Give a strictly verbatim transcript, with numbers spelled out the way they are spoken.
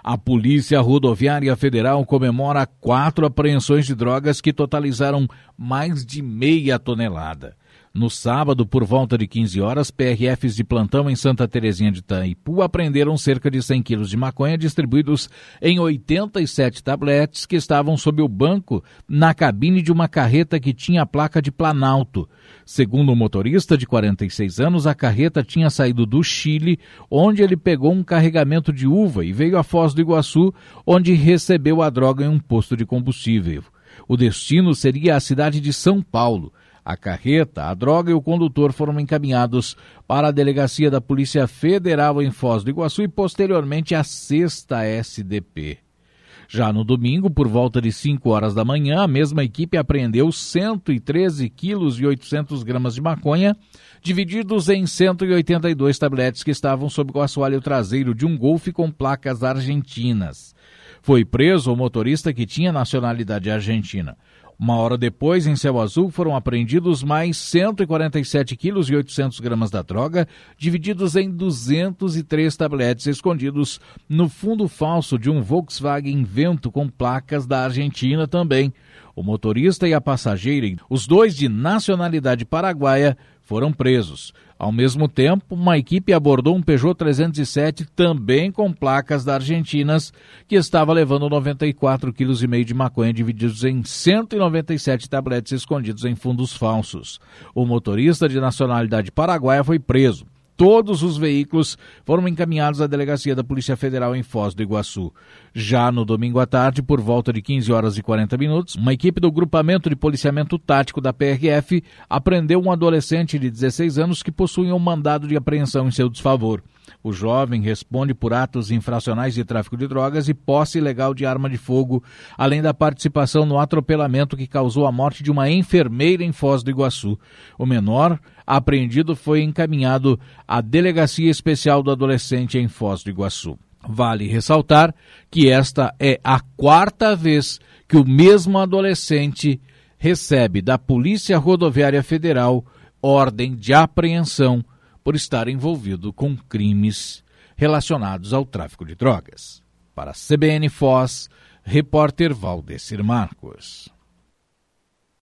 A Polícia Rodoviária Federal comemora quatro apreensões de drogas que totalizaram mais de meia tonelada. No sábado, por volta de quinze horas, P R Fs de plantão em Santa Terezinha de Itaipu apreenderam cerca de cem quilos de maconha distribuídos em oitenta e sete tabletes que estavam sob o banco na cabine de uma carreta que tinha a placa de Planalto. Segundo o motorista, de quarenta e seis anos, a carreta tinha saído do Chile, onde ele pegou um carregamento de uva e veio a Foz do Iguaçu, onde recebeu a droga em um posto de combustível. O destino seria a cidade de São Paulo. A carreta, a droga e o condutor foram encaminhados para a delegacia da Polícia Federal em Foz do Iguaçu e posteriormente à sexta S D P. Já no domingo, por volta de cinco horas da manhã, a mesma equipe apreendeu cento e treze quilos e oitocentos gramas de maconha, divididos em cento e oitenta e dois tabletes que estavam sob o assoalho traseiro de um Golf com placas argentinas. Foi preso o motorista que tinha nacionalidade argentina. Uma hora depois, em Céu Azul, foram apreendidos mais cento e quarenta e sete quilos e oitocentos gramas da droga, divididos em duzentos e três tabletes escondidos no fundo falso de um Volkswagen Vento com placas da Argentina também. O motorista e a passageira, os dois de nacionalidade paraguaia, foram presos. Ao mesmo tempo, uma equipe abordou um Peugeot trezentos e sete, também com placas da Argentina, que estava levando noventa e quatro vírgula cinco quilos de maconha divididos em cento e noventa e sete tabletes escondidos em fundos falsos. O motorista de nacionalidade paraguaia foi preso. Todos os veículos foram encaminhados à delegacia da Polícia Federal em Foz do Iguaçu. Já no domingo à tarde, por volta de quinze horas e quarenta minutos, uma equipe do Grupamento de Policiamento Tático da P R F apreendeu um adolescente de dezesseis anos que possuía um mandado de apreensão em seu desfavor. O jovem responde por atos infracionais de tráfico de drogas e posse ilegal de arma de fogo, além da participação no atropelamento que causou a morte de uma enfermeira em Foz do Iguaçu. O menor apreendido foi encaminhado à Delegacia Especial do Adolescente em Foz do Iguaçu. Vale ressaltar que esta é a quarta vez que o mesmo adolescente recebe da Polícia Rodoviária Federal ordem de apreensão por estar envolvido com crimes relacionados ao tráfico de drogas. Para a C B N Foz, repórter Valdecir Marcos.